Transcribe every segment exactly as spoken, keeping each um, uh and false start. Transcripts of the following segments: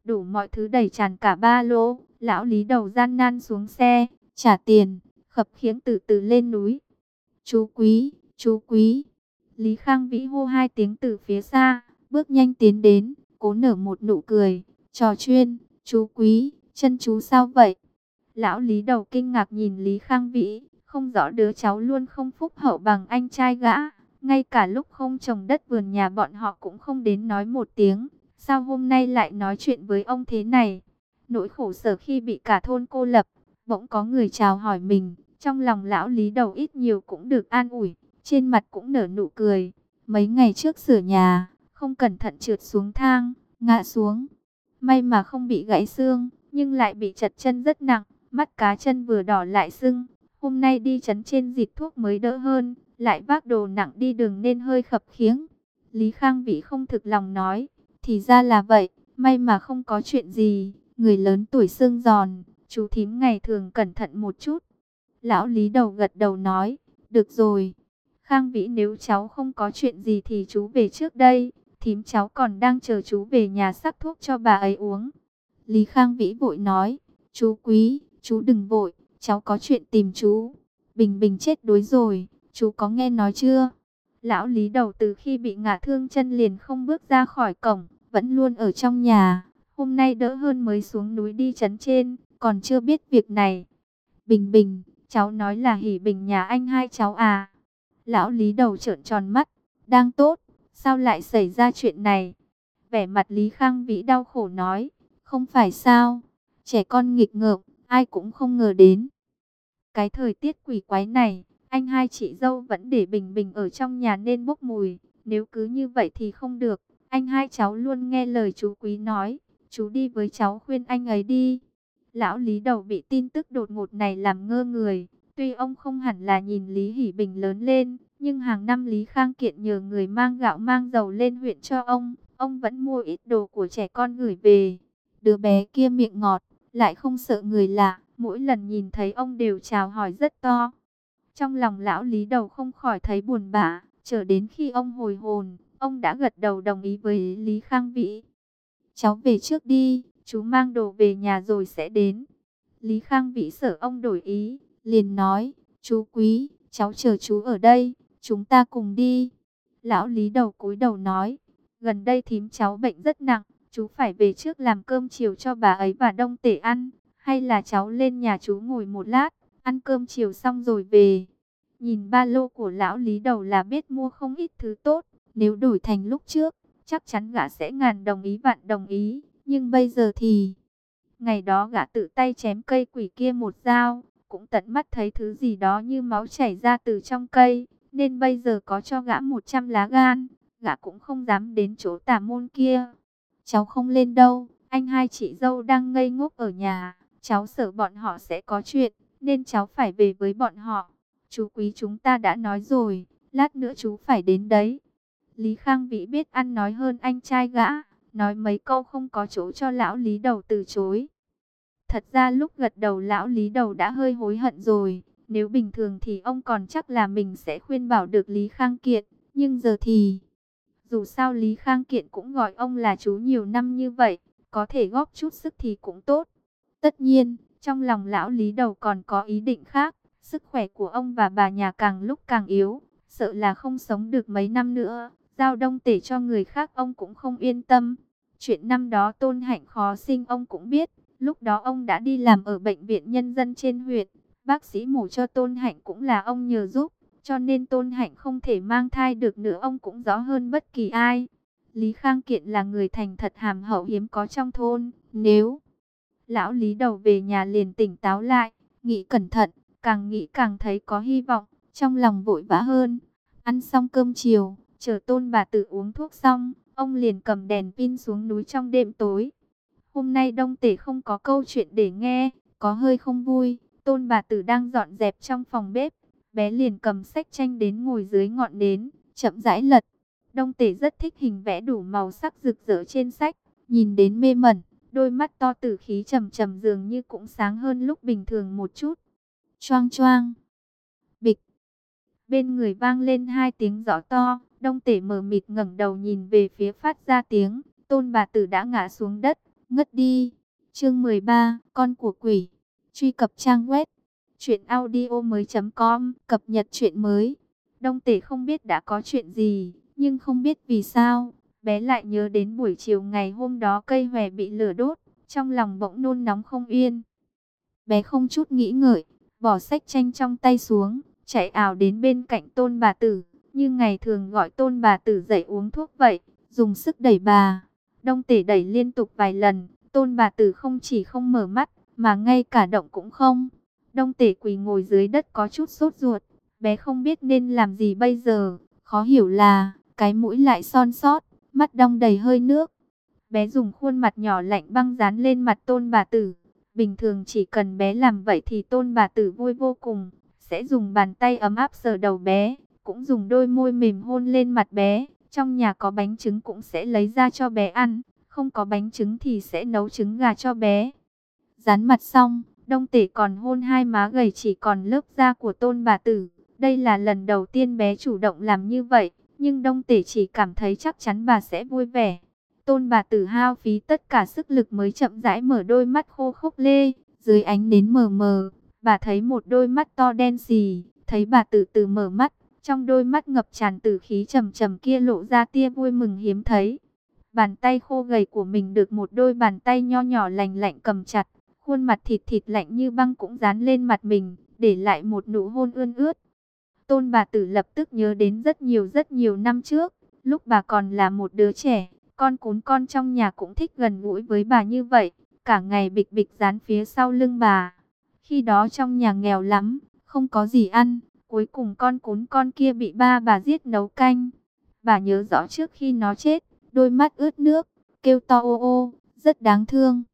đủ mọi thứ đầy tràn cả ba lô. Lão Lý Đầu gian nan xuống xe, trả tiền, khập khiễng từ từ lên núi. Chú Quý, chú Quý. Lý Khang Vĩ hô hai tiếng từ phía xa, bước nhanh tiến đến, cố nở một nụ cười, trò chuyên, chú Quý, chân chú sao vậy? Lão Lý Đầu kinh ngạc nhìn Lý Khang Vĩ, không rõ đứa cháu luôn không phúc hậu bằng anh trai gã. Ngay cả lúc không trồng đất vườn nhà bọn họ cũng không đến nói một tiếng. Sao hôm nay lại nói chuyện với ông thế này? Nỗi khổ sở khi bị cả thôn cô lập, bỗng có người chào hỏi mình. Trong lòng lão Lý Đầu ít nhiều cũng được an ủi, trên mặt cũng nở nụ cười. Mấy ngày trước sửa nhà, không cẩn thận trượt xuống thang, ngã xuống. May mà không bị gãy xương, nhưng lại bị trật chân rất nặng, mắt cá chân vừa đỏ lại sưng. Hôm nay đi trấn trên dịch thuốc mới đỡ hơn, lại vác đồ nặng đi đường nên hơi khập khiễng. Lý Khang Vĩ không thực lòng nói, thì ra là vậy, may mà không có chuyện gì, người lớn tuổi xương giòn, chú thím ngày thường cẩn thận một chút. Lão Lý Đầu gật đầu nói, được rồi, Khang Vĩ nếu cháu không có chuyện gì thì chú về trước đây, thím cháu còn đang chờ chú về nhà sắc thuốc cho bà ấy uống. Lý Khang Vĩ vội nói, chú Quý, chú đừng vội, cháu có chuyện tìm chú. Bình Bình chết đuối rồi, chú có nghe nói chưa? Lão Lý Đầu từ khi bị ngã thương chân liền không bước ra khỏi cổng, vẫn luôn ở trong nhà. Hôm nay đỡ hơn mới xuống núi đi trấn trên, còn chưa biết việc này. Bình Bình, cháu nói là Hỷ Bình nhà anh hai cháu à? Lão Lý Đầu trợn tròn mắt, đang tốt, sao lại xảy ra chuyện này? Vẻ mặt Lý Khang Vĩ đau khổ nói, không phải sao, trẻ con nghịch ngợm, ai cũng không ngờ đến. Cái thời tiết quỷ quái này, anh hai chị dâu vẫn để Bình Bình ở trong nhà nên bốc mùi, nếu cứ như vậy thì không được. Anh hai cháu luôn nghe lời chú Quý nói, chú đi với cháu khuyên anh ấy đi. Lão Lý Đầu bị tin tức đột ngột này làm ngơ người. Tuy ông không hẳn là nhìn Lý Hỷ Bình lớn lên, nhưng hàng năm Lý Khang Kiện nhờ người mang gạo mang dầu lên huyện cho ông, ông vẫn mua ít đồ của trẻ con gửi về. Đứa bé kia miệng ngọt, lại không sợ người lạ, mỗi lần nhìn thấy ông đều chào hỏi rất to. Trong lòng lão Lý Đầu không khỏi thấy buồn bã, chờ đến khi ông hồi hồn, ông đã gật đầu đồng ý với Lý Khang Vĩ. Cháu về trước đi, chú mang đồ về nhà rồi sẽ đến. Lý Khang Vĩ sợ ông đổi ý, liền nói, chú Quý, cháu chờ chú ở đây, chúng ta cùng đi. Lão Lý Đầu cúi đầu nói, gần đây thím cháu bệnh rất nặng, chú phải về trước làm cơm chiều cho bà ấy và Đông Tể ăn, hay là cháu lên nhà chú ngồi một lát, ăn cơm chiều xong rồi về. Nhìn ba lô của lão Lý Đầu là biết mua không ít thứ tốt, nếu đổi thành lúc trước, chắc chắn gã sẽ ngàn đồng ý vạn đồng ý, nhưng bây giờ thì... Ngày đó gã tự tay chém cây quỷ kia một dao, cũng tận mắt thấy thứ gì đó như máu chảy ra từ trong cây, nên bây giờ có cho gã một trăm lá gan, gã cũng không dám đến chỗ tà môn kia. Cháu không lên đâu, anh hai chị dâu đang ngây ngốc ở nhà, cháu sợ bọn họ sẽ có chuyện, nên cháu phải về với bọn họ. Chú Quý chúng ta đã nói rồi, lát nữa chú phải đến đấy. Lý Khang Vĩ biết ăn nói hơn anh trai gã, nói mấy câu không có chỗ cho lão Lý Đầu từ chối. Thật ra lúc gật đầu lão Lý Đầu đã hơi hối hận rồi, nếu bình thường thì ông còn chắc là mình sẽ khuyên bảo được Lý Khang Kiện, nhưng giờ thì... Dù sao Lý Khang Kiện cũng gọi ông là chú nhiều năm như vậy, có thể góp chút sức thì cũng tốt. Tất nhiên, trong lòng lão Lý Đầu còn có ý định khác, sức khỏe của ông và bà nhà càng lúc càng yếu, sợ là không sống được mấy năm nữa, giao Đông Tể cho người khác ông cũng không yên tâm. Chuyện năm đó Tôn Hạnh khó sinh ông cũng biết, lúc đó ông đã đi làm ở bệnh viện nhân dân trên huyện, bác sĩ mổ cho Tôn Hạnh cũng là ông nhờ giúp, cho nên Tôn Hạnh không thể mang thai được nữa ông cũng rõ hơn bất kỳ ai. Lý Khang Kiện là người thành thật hàm hậu hiếm có trong thôn, nếu... Lão Lý Đầu về nhà liền tỉnh táo lại, nghĩ cẩn thận, càng nghĩ càng thấy có hy vọng, trong lòng vội vã hơn. Ăn xong cơm chiều, chờ Tôn bà tử uống thuốc xong, ông liền cầm đèn pin xuống núi trong đêm tối. Hôm nay Đông Tể không có câu chuyện để nghe, có hơi không vui. Tôn bà tử đang dọn dẹp trong phòng bếp, bé liền cầm sách tranh đến ngồi dưới ngọn nến, chậm rãi lật. Đông Tể rất thích hình vẽ đủ màu sắc rực rỡ trên sách, nhìn đến mê mẩn, đôi mắt to tử khí trầm trầm dường như cũng sáng hơn lúc bình thường một chút. Choang choang, bịch, bên người vang lên hai tiếng gió to. Đông Tể mờ mịt ngẩng đầu nhìn về phía phát ra tiếng, Tôn bà tử đã ngã xuống đất, ngất đi. Chương mười ba, con của quỷ. Truy cập trang web truyện audio mới chấm com, cập nhật truyện mới. Đông Tể không biết đã có chuyện gì, nhưng không biết vì sao, bé lại nhớ đến buổi chiều ngày hôm đó cây hòe bị lửa đốt, trong lòng bỗng nôn nóng không yên. Bé không chút nghĩ ngợi, bỏ sách tranh trong tay xuống, chạy ào đến bên cạnh Tôn bà tử, như ngày thường gọi Tôn bà tử dậy uống thuốc vậy, dùng sức đẩy bà. Đông Tể đẩy liên tục vài lần, Tôn bà tử không chỉ không mở mắt, mà ngay cả động cũng không. Đông Tể quỳ ngồi dưới đất có chút sốt ruột, bé không biết nên làm gì bây giờ, khó hiểu là, cái mũi lại son sót, mắt đong đầy hơi nước. Bé dùng khuôn mặt nhỏ lạnh băng dán lên mặt Tôn bà tử. Bình thường chỉ cần bé làm vậy thì Tôn bà tử vui vô cùng, sẽ dùng bàn tay ấm áp sờ đầu bé, cũng dùng đôi môi mềm hôn lên mặt bé. Trong nhà có bánh trứng cũng sẽ lấy ra cho bé ăn, không có bánh trứng thì sẽ nấu trứng gà cho bé. Dán mặt xong, Đông Tể còn hôn hai má gầy chỉ còn lớp da của Tôn bà tử. Đây là lần đầu tiên bé chủ động làm như vậy, nhưng Đông Tể chỉ cảm thấy chắc chắn bà sẽ vui vẻ. Tôn bà tử hao phí tất cả sức lực mới chậm rãi mở đôi mắt khô khốc lê, dưới ánh nến mờ mờ, bà thấy một đôi mắt to đen xì, thấy bà từ từ mở mắt, trong đôi mắt ngập tràn tử khí trầm trầm kia lộ ra tia vui mừng hiếm thấy. Bàn tay khô gầy của mình được một đôi bàn tay nho nhỏ lành lạnh cầm chặt, khuôn mặt thịt thịt lạnh như băng cũng dán lên mặt mình, để lại một nụ hôn ươn ướt. Tôn bà tử lập tức nhớ đến rất nhiều rất nhiều năm trước, lúc bà còn là một đứa trẻ. Con cún con trong nhà cũng thích gần gũi với bà như vậy, cả ngày bịch bịch dán phía sau lưng bà. Khi đó trong nhà nghèo lắm, không có gì ăn, cuối cùng con cún con kia bị ba bà giết nấu canh. Bà nhớ rõ trước khi nó chết, đôi mắt ướt nước, kêu to ô ô, rất đáng thương.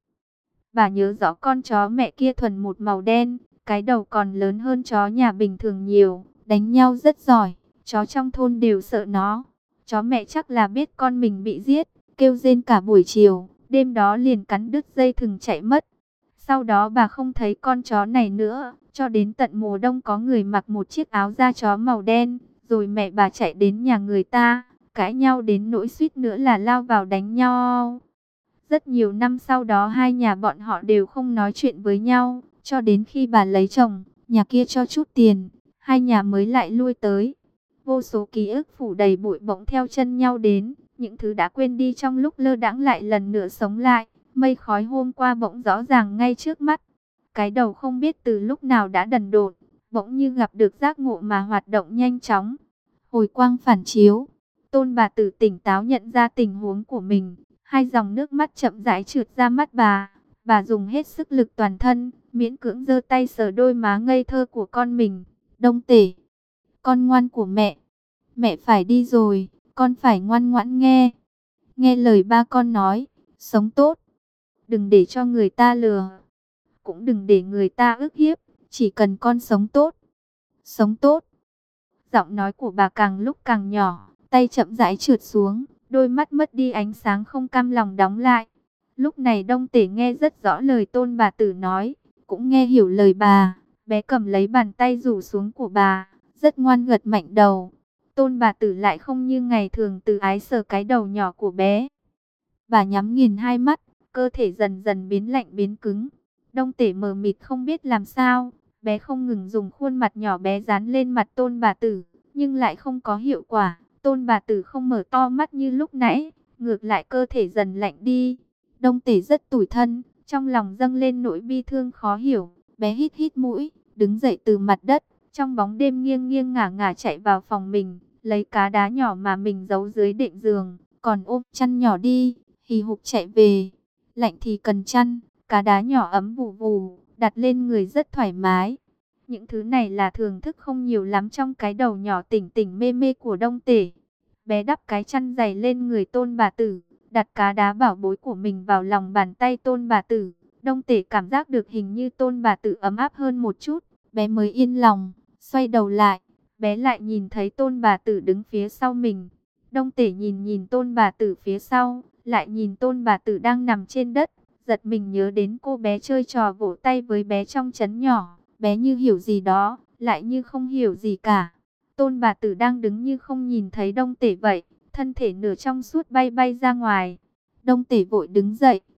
Bà nhớ rõ con chó mẹ kia thuần một màu đen, cái đầu còn lớn hơn chó nhà bình thường nhiều, đánh nhau rất giỏi, chó trong thôn đều sợ nó. Chó mẹ chắc là biết con mình bị giết, kêu rên cả buổi chiều, đêm đó liền cắn đứt dây thừng chạy mất. Sau đó bà không thấy con chó này nữa, cho đến tận mùa đông có người mặc một chiếc áo da chó màu đen, rồi mẹ bà chạy đến nhà người ta, cãi nhau đến nỗi suýt nữa là lao vào đánh nhau. Rất nhiều năm sau đó hai nhà bọn họ đều không nói chuyện với nhau, cho đến khi bà lấy chồng, nhà kia cho chút tiền, hai nhà mới lại lui tới. Vô số ký ức phủ đầy bụi bỗng theo chân nhau đến, những thứ đã quên đi trong lúc lơ đãng lại lần nữa sống lại, mây khói hôm qua bỗng rõ ràng ngay trước mắt. Cái đầu không biết từ lúc nào đã đần độn, bỗng như gặp được giác ngộ mà hoạt động nhanh chóng. Hồi quang phản chiếu, Tôn bà tử tỉnh táo nhận ra tình huống của mình, hai dòng nước mắt chậm rãi trượt ra mắt bà. Bà dùng hết sức lực toàn thân, miễn cưỡng giơ tay sờ đôi má ngây thơ của con mình. Đông Tể, con ngoan của mẹ, mẹ phải đi rồi, con phải ngoan ngoãn nghe. Nghe lời ba con nói, sống tốt, đừng để cho người ta lừa, cũng đừng để người ta ức hiếp, chỉ cần con sống tốt, sống tốt. Giọng nói của bà càng lúc càng nhỏ, tay chậm rãi trượt xuống, đôi mắt mất đi ánh sáng không cam lòng đóng lại. Lúc này Đông Tể nghe rất rõ lời Tôn bà tử nói, cũng nghe hiểu lời bà, bé cầm lấy bàn tay rủ xuống của bà, rất ngoan gật mạnh đầu. Tôn bà tử lại không như ngày thường từ ái sờ cái đầu nhỏ của bé. Bà nhắm nghiền hai mắt, cơ thể dần dần biến lạnh biến cứng. Đông Tể mờ mịt không biết làm sao, bé không ngừng dùng khuôn mặt nhỏ bé dán lên mặt Tôn bà tử, nhưng lại không có hiệu quả. Tôn bà tử không mở to mắt như lúc nãy, ngược lại cơ thể dần lạnh đi. Đông Tể rất tủi thân, trong lòng dâng lên nỗi bi thương khó hiểu. Bé hít hít mũi, đứng dậy từ mặt đất, trong bóng đêm nghiêng nghiêng ngả ngả chạy vào phòng mình, lấy cá đá nhỏ mà mình giấu dưới đệm giường, còn ôm chăn nhỏ đi, hì hục chạy về. Lạnh thì cần chăn, cá đá nhỏ ấm vù vù, đặt lên người rất thoải mái. Những thứ này là thưởng thức không nhiều lắm trong cái đầu nhỏ tỉnh tỉnh mê mê của Đông Tể. Bé đắp cái chăn dày lên người Tôn bà tử, đặt cá đá bảo bối của mình vào lòng bàn tay Tôn bà tử. Đông Tể cảm giác được hình như Tôn bà tử ấm áp hơn một chút, bé mới yên lòng, xoay đầu lại, bé lại nhìn thấy Tôn bà tử đứng phía sau mình. Đông Tể nhìn nhìn Tôn bà tử phía sau, lại nhìn Tôn bà tử đang nằm trên đất, giật mình nhớ đến cô bé chơi trò vỗ tay với bé trong trấn nhỏ, bé như hiểu gì đó, lại như không hiểu gì cả. Tôn bà tử đang đứng như không nhìn thấy Đông Tể vậy, thân thể nửa trong suốt bay bay ra ngoài. Đông Tể vội đứng dậy,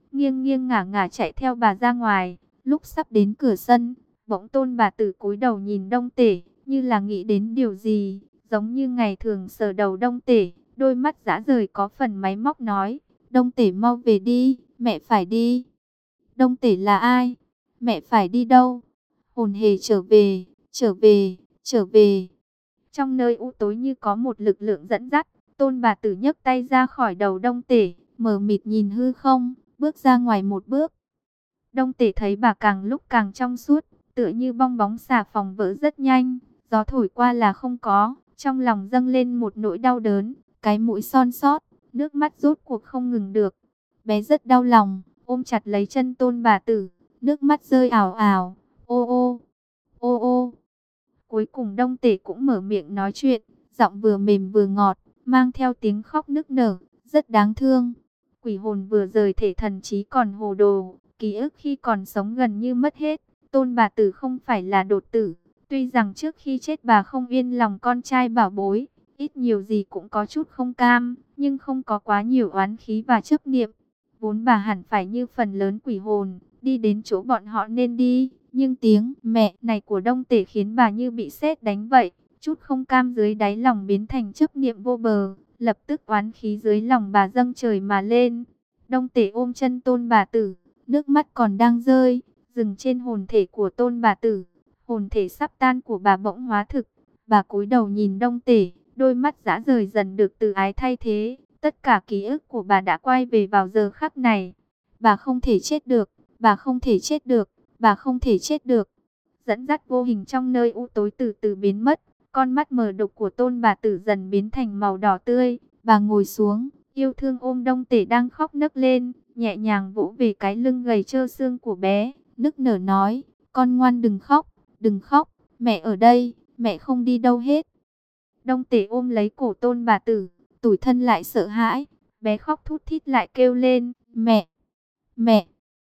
nghiêng nghiêng ngả ngả chạy theo bà ra ngoài. Lúc sắp đến cửa sân, bỗng Tôn bà tử cúi đầu nhìn Đông Tể, như là nghĩ đến điều gì, giống như ngày thường sờ đầu Đông Tể, đôi mắt dã rời có phần máy móc nói: Đông Tể mau về đi, mẹ phải đi. Đông Tể là ai? Mẹ phải đi đâu? Hồn hề trở về, trở về, trở về. Trong nơi u tối như có một lực lượng dẫn dắt, Tôn bà tử nhấc tay ra khỏi đầu Đông Tể, mờ mịt nhìn hư không, bước ra ngoài một bước. Đông Tể thấy bà càng lúc càng trong suốt, tựa như bong bóng xà phòng vỡ rất nhanh, gió thổi qua là không có, trong lòng dâng lên một nỗi đau đớn, cái mũi son sót, nước mắt rốt cuộc không ngừng được. Bé rất đau lòng, ôm chặt lấy chân Tôn bà tử, nước mắt rơi ào ào, ô ô, ô ô. Cuối cùng Đông Tể cũng mở miệng nói chuyện, giọng vừa mềm vừa ngọt, mang theo tiếng khóc nức nở, rất đáng thương. Quỷ hồn vừa rời thể thần trí còn hồ đồ, ký ức khi còn sống gần như mất hết. Tôn bà tử không phải là đột tử, tuy rằng trước khi chết bà không yên lòng con trai bảo bối, ít nhiều gì cũng có chút không cam, nhưng không có quá nhiều oán khí và chấp niệm. Vốn bà hẳn phải như phần lớn quỷ hồn, đi đến chỗ bọn họ nên đi, nhưng tiếng mẹ này của Đông Tể khiến bà như bị sét đánh vậy, chút không cam dưới đáy lòng biến thành chấp niệm vô bờ, lập tức oán khí dưới lòng bà dâng trời mà lên. Đông Tể ôm chân Tôn bà tử, nước mắt còn đang rơi, dừng trên hồn thể của Tôn bà tử. Hồn thể sắp tan của bà bỗng hóa thực, bà cúi đầu nhìn Đông Tể, đôi mắt dã rời dần được từ ái thay thế. Tất cả ký ức của bà đã quay về vào giờ khắc này. Bà không thể chết được, bà không thể chết được, bà không thể chết được. Dẫn dắt vô hình trong nơi u tối từ từ biến mất, con mắt mờ đục của Tôn bà tử dần biến thành màu đỏ tươi. Bà ngồi xuống, yêu thương ôm Đông Tể đang khóc nấc lên, nhẹ nhàng vỗ về cái lưng gầy trơ xương của bé, nức nở nói: con ngoan đừng khóc, đừng khóc, mẹ ở đây, mẹ không đi đâu hết. Đông Tể ôm lấy cổ Tôn bà tử, tủi thân lại sợ hãi, bé khóc thút thít lại kêu lên: mẹ, mẹ,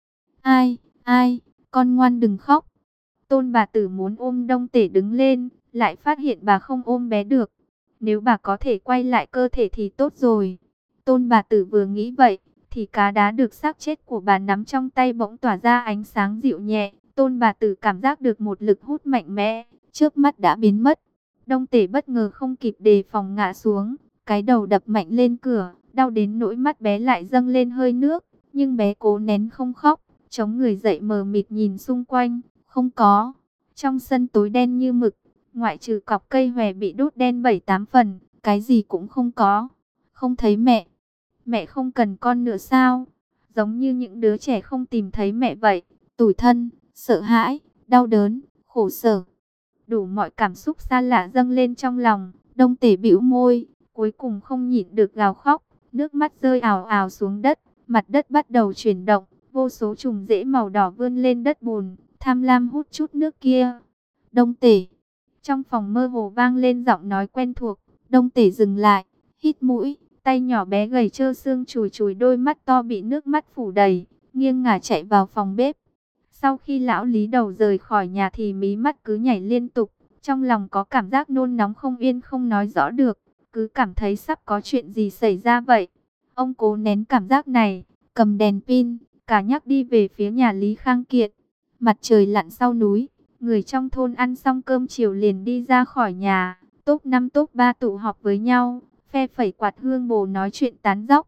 ai, ai, con ngoan đừng khóc. Tôn bà tử muốn ôm Đông Tể đứng lên, lại phát hiện bà không ôm bé được. Nếu bà có thể quay lại cơ thể thì tốt rồi. Tôn bà tử vừa nghĩ vậy, thì cá đá được xác chết của bà nắm trong tay bỗng tỏa ra ánh sáng dịu nhẹ. Tôn bà tử cảm giác được một lực hút mạnh mẽ, trước mắt đã biến mất. Đông Tể bất ngờ không kịp đề phòng ngã xuống, cái đầu đập mạnh lên cửa, đau đến nỗi mắt bé lại dâng lên hơi nước, nhưng bé cố nén không khóc, chống người dậy mờ mịt nhìn xung quanh, không có. Trong sân tối đen như mực, ngoại trừ cọc cây hòe bị đốt đen bảy tám phần, cái gì cũng không có. Không thấy mẹ. Mẹ không cần con nữa sao? Giống như những đứa trẻ không tìm thấy mẹ vậy, tủi thân, sợ hãi, đau đớn, khổ sở. Đủ mọi cảm xúc xa lạ dâng lên trong lòng. Đông Tể bĩu môi, cuối cùng không nhịn được gào khóc, nước mắt rơi ào ào xuống đất, mặt đất bắt đầu chuyển động, vô số trùng rễ màu đỏ vươn lên đất bùn, tham lam hút chút nước kia. Đông Tể. Trong phòng mơ hồ vang lên giọng nói quen thuộc. Đông Tể dừng lại, hít mũi, tay nhỏ bé gầy trơ xương chùi chùi đôi mắt to bị nước mắt phủ đầy, nghiêng ngả chạy vào phòng bếp. Sau khi lão Lý Đầu rời khỏi nhà thì mí mắt cứ nhảy liên tục, trong lòng có cảm giác nôn nóng không yên không nói rõ được, cứ cảm thấy sắp có chuyện gì xảy ra vậy. Ông cố nén cảm giác này, cầm đèn pin, cả nhắc đi về phía nhà Lý Khang Kiện. Mặt trời lặn sau núi, người trong thôn ăn xong cơm chiều liền đi ra khỏi nhà, top năm top ba tụ họp với nhau, phe phẩy quạt hương bồ nói chuyện tán dóc.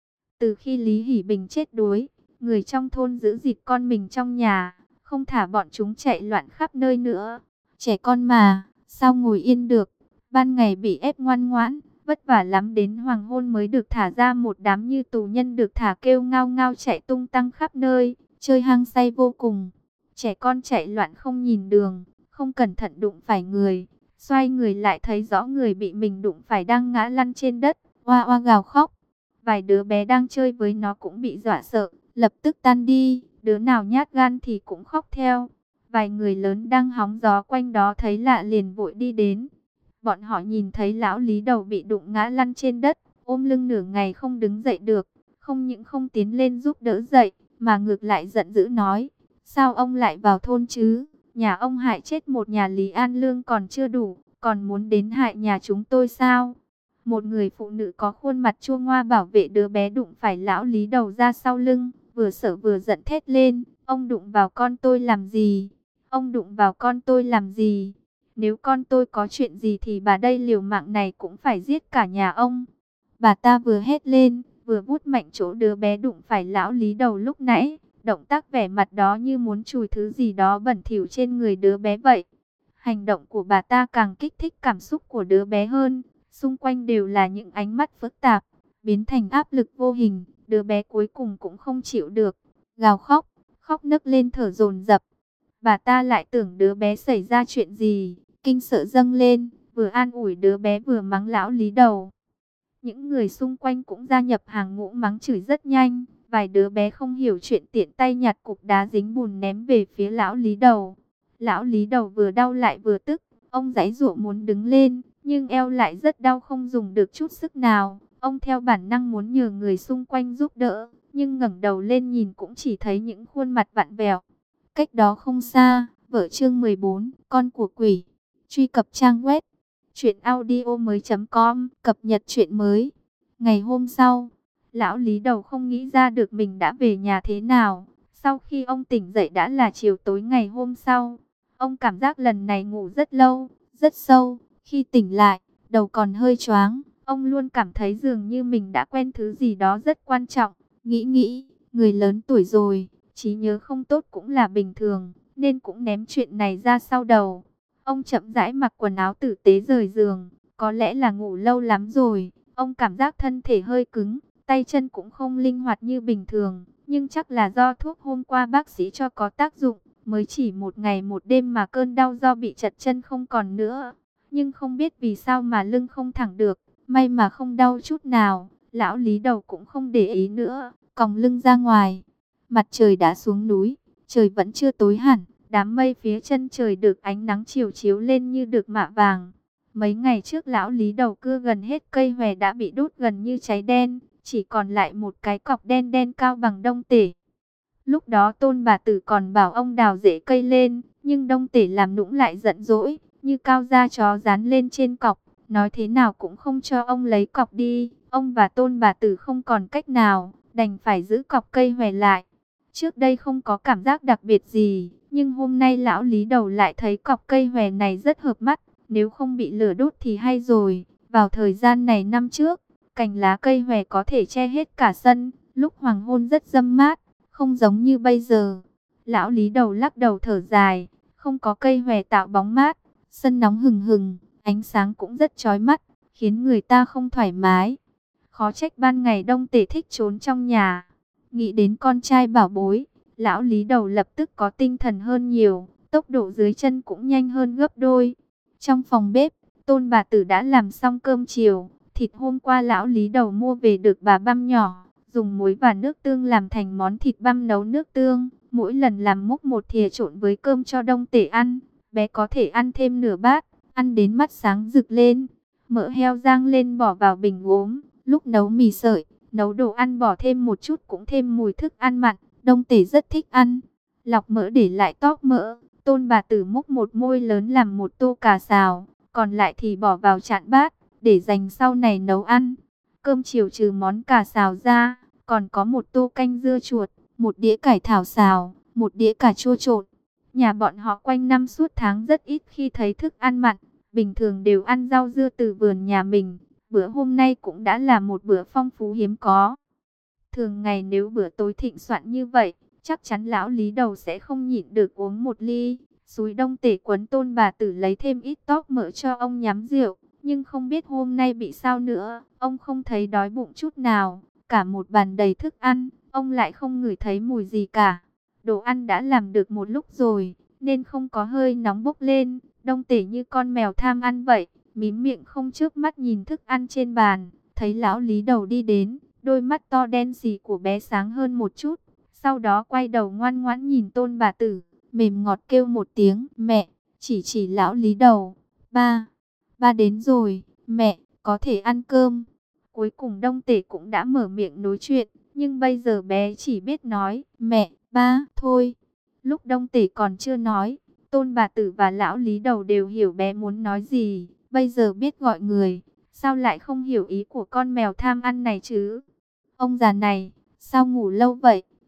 Từ khi Lý Hỷ Bình chết đuối, người trong thôn giữ gìn con mình trong nhà, không thả bọn chúng chạy loạn khắp nơi nữa. Trẻ con mà, sao ngồi yên được, ban ngày bị ép ngoan ngoãn, vất vả lắm đến hoàng hôn mới được thả ra, một đám như tù nhân được thả kêu ngao ngao chạy tung tăng khắp nơi, chơi hăng say vô cùng. Trẻ con chạy loạn không nhìn đường, không cẩn thận đụng phải người, xoay người lại thấy rõ người bị mình đụng phải đang ngã lăn trên đất, oa oa gào khóc. Vài đứa bé đang chơi với nó cũng bị dọa sợ, lập tức tan đi, đứa nào nhát gan thì cũng khóc theo. Vài người lớn đang hóng gió quanh đó thấy lạ liền vội đi đến. Bọn họ nhìn thấy lão Lý Đầu bị đụng ngã lăn trên đất, ôm lưng nửa ngày không đứng dậy được, không những không tiến lên giúp đỡ dậy, mà ngược lại giận dữ nói: sao ông lại vào thôn chứ? Nhà ông hại chết một nhà Lý An Lương còn chưa đủ, còn muốn đến hại nhà chúng tôi sao? Một người phụ nữ có khuôn mặt chua ngoa bảo vệ đứa bé đụng phải lão Lý Đầu ra sau lưng, vừa sợ vừa giận thét lên, ông đụng vào con tôi làm gì? Ông đụng vào con tôi làm gì? Nếu con tôi có chuyện gì thì bà đây liều mạng này cũng phải giết cả nhà ông. Bà ta vừa hét lên, vừa vuốt mạnh chỗ đứa bé đụng phải lão Lý Đầu lúc nãy. Động tác vẻ mặt đó như muốn chùi thứ gì đó bẩn thỉu trên người đứa bé vậy. Hành động của bà ta càng kích thích cảm xúc của đứa bé hơn. Xung quanh đều là những ánh mắt phức tạp, biến thành áp lực vô hình. Đứa bé cuối cùng cũng không chịu được, gào khóc, khóc nấc lên thở dồn dập. Bà ta lại tưởng đứa bé xảy ra chuyện gì, kinh sợ dâng lên, vừa an ủi đứa bé vừa mắng lão Lý Đầu. Những người xung quanh cũng gia nhập hàng ngũ mắng chửi rất nhanh. Vài đứa bé không hiểu chuyện tiện tay nhặt cục đá dính bùn ném về phía lão Lý Đầu. Lão Lý Đầu vừa đau lại vừa tức, ông giãy giụa muốn đứng lên, nhưng eo lại rất đau không dùng được chút sức nào. Ông theo bản năng muốn nhờ người xung quanh giúp đỡ, nhưng ngẩng đầu lên nhìn cũng chỉ thấy những khuôn mặt vặn vẹo. Cách đó không xa, vở chương mười bốn, con của quỷ. Truy cập trang web truyện audio mới chấm com, cập nhật truyện mới. Ngày hôm sau, lão Lý Đầu không nghĩ ra được mình đã về nhà thế nào. Sau khi ông tỉnh dậy đã là chiều tối ngày hôm sau. Ông cảm giác lần này ngủ rất lâu, rất sâu. Khi tỉnh lại, đầu còn hơi choáng. Ông luôn cảm thấy dường như mình đã quen thứ gì đó rất quan trọng. Nghĩ nghĩ, người lớn tuổi rồi, trí nhớ không tốt cũng là bình thường, nên cũng ném chuyện này ra sau đầu. Ông chậm rãi mặc quần áo tử tế rời giường, có lẽ là ngủ lâu lắm rồi. Ông cảm giác thân thể hơi cứng, tay chân cũng không linh hoạt như bình thường, nhưng chắc là do thuốc hôm qua bác sĩ cho có tác dụng, mới chỉ một ngày một đêm mà cơn đau do bị chật chân không còn nữa. Nhưng không biết vì sao mà lưng không thẳng được, may mà không đau chút nào. Lão Lý Đầu cũng không để ý nữa, còng lưng ra ngoài. Mặt trời đã xuống núi, trời vẫn chưa tối hẳn. Đám mây phía chân trời được ánh nắng chiều chiếu lên như được mạ vàng. Mấy ngày trước lão Lý Đầu cưa gần hết cây hòe đã bị đốt gần như cháy đen, chỉ còn lại một cái cọc đen đen cao bằng đông tể. Lúc đó Tôn bà tử còn bảo ông đào rễ cây lên, nhưng đông tể làm nũng lại giận dỗi, như cao da chó dán lên trên cọc, nói thế nào cũng không cho ông lấy cọc đi. Ông và Tôn bà tử không còn cách nào, đành phải giữ cọc cây hòe lại. Trước đây không có cảm giác đặc biệt gì, nhưng hôm nay lão Lý Đầu lại thấy cọc cây hòe này rất hợp mắt, nếu không bị lửa đốt thì hay rồi. Vào thời gian này năm trước, cành lá cây hòe có thể che hết cả sân, lúc hoàng hôn rất râm mát, không giống như bây giờ. Lão Lý Đầu lắc đầu thở dài, không có cây hòe tạo bóng mát, sân nóng hừng hừng, ánh sáng cũng rất chói mắt, khiến người ta không thoải mái. Khó trách ban ngày đông tể thích trốn trong nhà. Nghĩ đến con trai bảo bối, lão Lý Đầu lập tức có tinh thần hơn nhiều, tốc độ dưới chân cũng nhanh hơn gấp đôi. Trong phòng bếp, Tôn bà tử đã làm xong cơm chiều, thịt hôm qua lão Lý Đầu mua về được bà băm nhỏ, dùng muối và nước tương làm thành món thịt băm nấu nước tương, mỗi lần làm múc một thìa trộn với cơm cho đông tể ăn, bé có thể ăn thêm nửa bát, ăn đến mắt sáng rực lên. Mỡ heo rang lên bỏ vào bình gốm, lúc nấu mì sợi, nấu đồ ăn bỏ thêm một chút cũng thêm mùi thức ăn mặn, đông tể rất thích ăn. Lọc mỡ để lại tóp mỡ, Tôn bà tử múc một môi lớn làm một tô cà xào, còn lại thì bỏ vào chạn bát, để dành sau này nấu ăn. Cơm chiều trừ món cà xào ra, còn có một tô canh dưa chuột, một đĩa cải thảo xào, một đĩa cà chua trộn. Nhà bọn họ quanh năm suốt tháng rất ít khi thấy thức ăn mặn, bình thường đều ăn rau dưa từ vườn nhà mình. Bữa hôm nay cũng đã là một bữa phong phú hiếm có. Thường ngày nếu bữa tối thịnh soạn như vậy, chắc chắn lão Lý Đầu sẽ không nhịn được uống một ly. Xúi đông tể quấn Tôn bà tử lấy thêm ít tóp mỡ cho ông nhắm rượu. Nhưng không biết hôm nay bị sao nữa, ông không thấy đói bụng chút nào. Cả một bàn đầy thức ăn, ông lại không ngửi thấy mùi gì cả. Đồ ăn đã làm được một lúc rồi, nên không có hơi nóng bốc lên. Đông tể như con mèo tham ăn vậy, mím miệng không chớp mắt nhìn thức ăn trên bàn. Thấy lão Lý Đầu đi đến, đôi mắt to đen sì của bé sáng hơn một chút. Sau đó quay đầu ngoan ngoãn nhìn Tôn bà tử, mềm ngọt kêu một tiếng mẹ, chỉ chỉ lão Lý Đầu. Ba, ba đến rồi, mẹ, có thể ăn cơm. Cuối cùng đông tể cũng đã mở miệng nói chuyện, nhưng bây giờ bé chỉ biết nói mẹ, ba, thôi. Lúc đông tể còn chưa nói, Tôn bà tử và lão Lý Đầu đều hiểu bé muốn nói gì. Bây giờ biết gọi người, sao lại không hiểu ý của con mèo tham ăn này chứ? Ông già này, sao ngủ lâu vậy,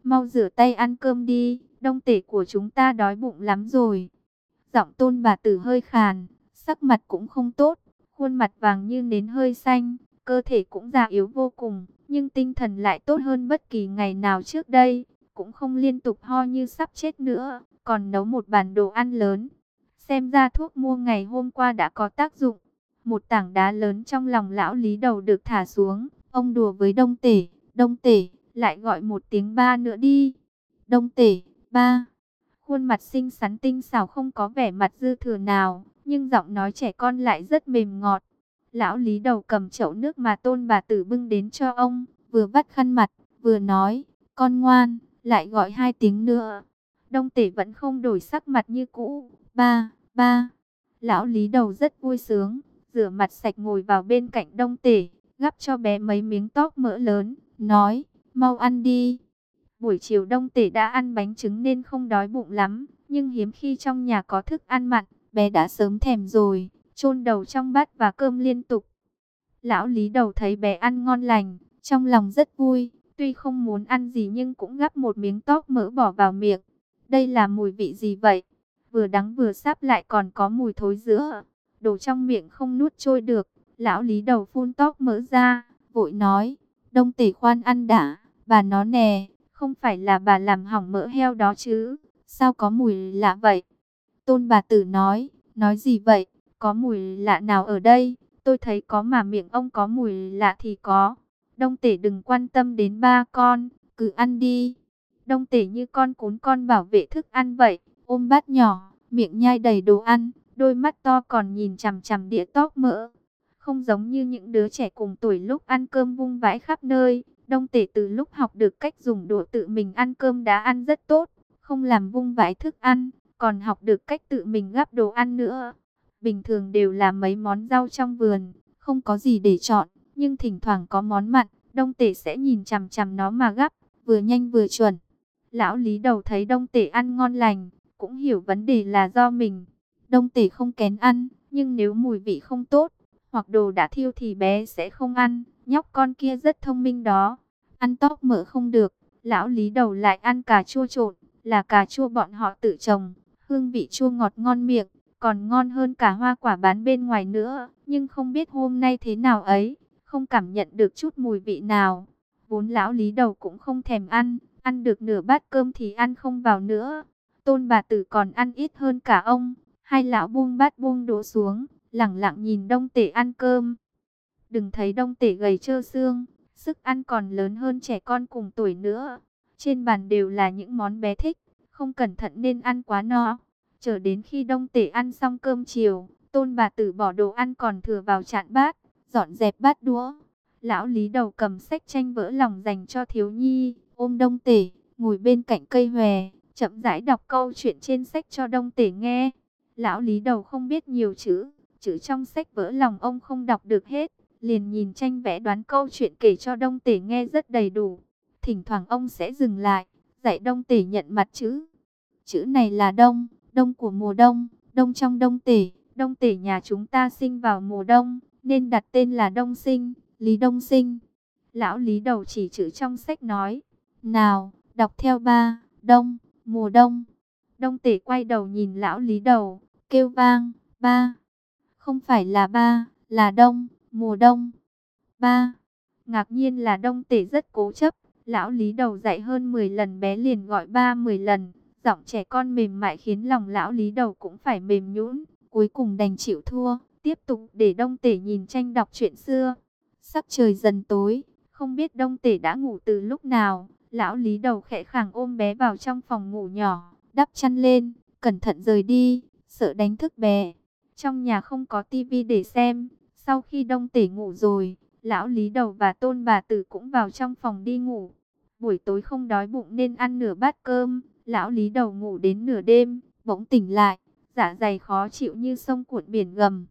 mau rửa tay ăn cơm đi, đông tể của chúng ta đói bụng lắm rồi. Giọng Tôn bà tử hơi khàn, sắc mặt cũng không tốt, khuôn mặt vàng như nến hơi xanh, cơ thể cũng già yếu vô cùng, nhưng tinh thần lại tốt hơn bất kỳ ngày nào trước đây, cũng không liên tục ho như sắp chết nữa, còn nấu một bàn đồ ăn lớn. Xem ra thuốc mua ngày hôm qua đã có tác dụng. Một tảng đá lớn trong lòng lão Lý Đầu được thả xuống, ông đùa với Đông Tể, Đông Tể, lại gọi một tiếng ba nữa đi. Đông Tể, ba. Khuôn mặt xinh xắn tinh xảo không có vẻ mặt dư thừa nào, nhưng giọng nói trẻ con lại rất mềm ngọt. Lão Lý Đầu cầm chậu nước mà Tôn bà tử bưng đến cho ông, vừa vắt khăn mặt, vừa nói, con ngoan, lại gọi hai tiếng nữa. Đông Tể vẫn không đổi sắc mặt như cũ, ba, ba. Lão Lý Đầu rất vui sướng, rửa mặt sạch ngồi vào bên cạnh Đông Tể, gắp cho bé mấy miếng tóp mỡ lớn, nói, mau ăn đi. Buổi chiều Đông Tể đã ăn bánh trứng nên không đói bụng lắm, nhưng hiếm khi trong nhà có thức ăn mặn, bé đã sớm thèm rồi, chôn đầu trong bát và cơm liên tục. Lão Lý Đầu thấy bé ăn ngon lành, trong lòng rất vui, tuy không muốn ăn gì nhưng cũng gắp một miếng tóp mỡ bỏ vào miệng. Đây là mùi vị gì vậy? Vừa đắng vừa sáp lại còn có mùi thối giữa, đồ trong miệng không nuốt trôi được. Lão Lý Đầu phun tóp mỡ ra, vội nói, Đông Tể khoan ăn đã, bà nó nè, không phải là bà làm hỏng mỡ heo đó chứ, sao có mùi lạ vậy? Tôn bà tử nói, nói gì vậy, có mùi lạ nào ở đây, tôi thấy có mà miệng ông có mùi lạ thì có. Đông Tể đừng quan tâm đến ba con, cứ ăn đi. Đông Tể như con cún con bảo vệ thức ăn vậy, ôm bát nhỏ, miệng nhai đầy đồ ăn, đôi mắt to còn nhìn chằm chằm đĩa tóp mỡ. Không giống như những đứa trẻ cùng tuổi lúc ăn cơm vung vãi khắp nơi, Đông Tể từ lúc học được cách dùng đũa tự mình ăn cơm đã ăn rất tốt, không làm vung vãi thức ăn, còn học được cách tự mình gắp đồ ăn nữa. Bình thường đều là mấy món rau trong vườn, không có gì để chọn, nhưng thỉnh thoảng có món mặn, Đông Tể sẽ nhìn chằm chằm nó mà gắp, vừa nhanh vừa chuẩn. Lão Lý Đầu thấy Đông Tể ăn ngon lành, cũng hiểu vấn đề là do mình. Đông Tể không kén ăn, nhưng nếu mùi vị không tốt, hoặc đồ đã thiêu thì bé sẽ không ăn. Nhóc con kia rất thông minh đó. Ăn tóp mỡ không được, lão Lý Đầu lại ăn cà chua trộn, là cà chua bọn họ tự trồng. Hương vị chua ngọt ngon miệng, còn ngon hơn cả hoa quả bán bên ngoài nữa. Nhưng không biết hôm nay thế nào ấy, không cảm nhận được chút mùi vị nào. Vốn lão Lý Đầu cũng không thèm ăn, ăn được nửa bát cơm thì ăn không vào nữa. Tôn bà tử còn ăn ít hơn cả ông. Hai lão buông bát buông đũa xuống, lẳng lặng nhìn Đông Tể ăn cơm. Đừng thấy Đông Tể gầy trơ xương, sức ăn còn lớn hơn trẻ con cùng tuổi nữa. Trên bàn đều là những món bé thích, không cẩn thận nên ăn quá no. Chờ đến khi Đông Tể ăn xong cơm chiều, Tôn bà tử bỏ đồ ăn còn thừa vào chạn bát, dọn dẹp bát đũa. Lão Lý Đầu cầm sách tranh vỡ lòng dành cho thiếu nhi, ôm Đông Tể, ngồi bên cạnh cây hòe, chậm rãi đọc câu chuyện trên sách cho Đông Tể nghe. Lão Lý Đầu không biết nhiều chữ, chữ trong sách vỡ lòng ông không đọc được hết, liền nhìn tranh vẽ đoán câu chuyện kể cho Đông Tể nghe rất đầy đủ. Thỉnh thoảng ông sẽ dừng lại, dạy Đông Tể nhận mặt chữ. Chữ này là đông, đông của mùa đông, đông trong Đông Tể. Đông Tể nhà chúng ta sinh vào mùa đông, nên đặt tên là Đông Sinh, Lý Đông Sinh. Lão Lý Đầu chỉ chữ trong sách nói, nào, đọc theo ba, đông, mùa đông. Đông Tể quay đầu nhìn lão Lý Đầu, kêu vang, ba. Không phải là ba, là đông, mùa đông. Ba. Ngạc nhiên là Đông Tể rất cố chấp. Lão Lý Đầu dạy hơn mười lần bé liền gọi ba mười lần. Giọng trẻ con mềm mại khiến lòng lão Lý Đầu cũng phải mềm nhũn. Cuối cùng đành chịu thua, tiếp tục để Đông Tể nhìn tranh đọc chuyện xưa. Sắc trời dần tối, không biết Đông Tể đã ngủ từ lúc nào. Lão Lý Đầu khẽ khàng ôm bé vào trong phòng ngủ nhỏ, đắp chăn lên, cẩn thận rời đi, sợ đánh thức bé. Trong nhà không có tivi để xem. Sau khi Đông Tể ngủ rồi, lão Lý Đầu và Tôn bà tử cũng vào trong phòng đi ngủ. Buổi tối không đói bụng nên ăn nửa bát cơm. Lão Lý Đầu ngủ đến nửa đêm, bỗng tỉnh lại, dạ dày khó chịu như sông cuộn biển gầm.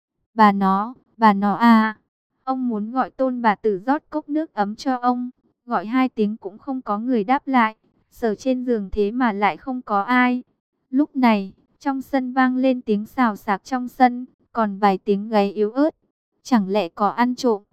Bà nó, bà nó à! Ông muốn gọi Tôn bà tử rót cốc nước ấm cho ông, gọi hai tiếng cũng không có người đáp lại. Sờ trên giường thế mà lại không có ai. Lúc này, trong sân vang lên tiếng xào xạc trong sân, còn vài tiếng gáy yếu ớt. Chẳng lẽ có ăn trộm?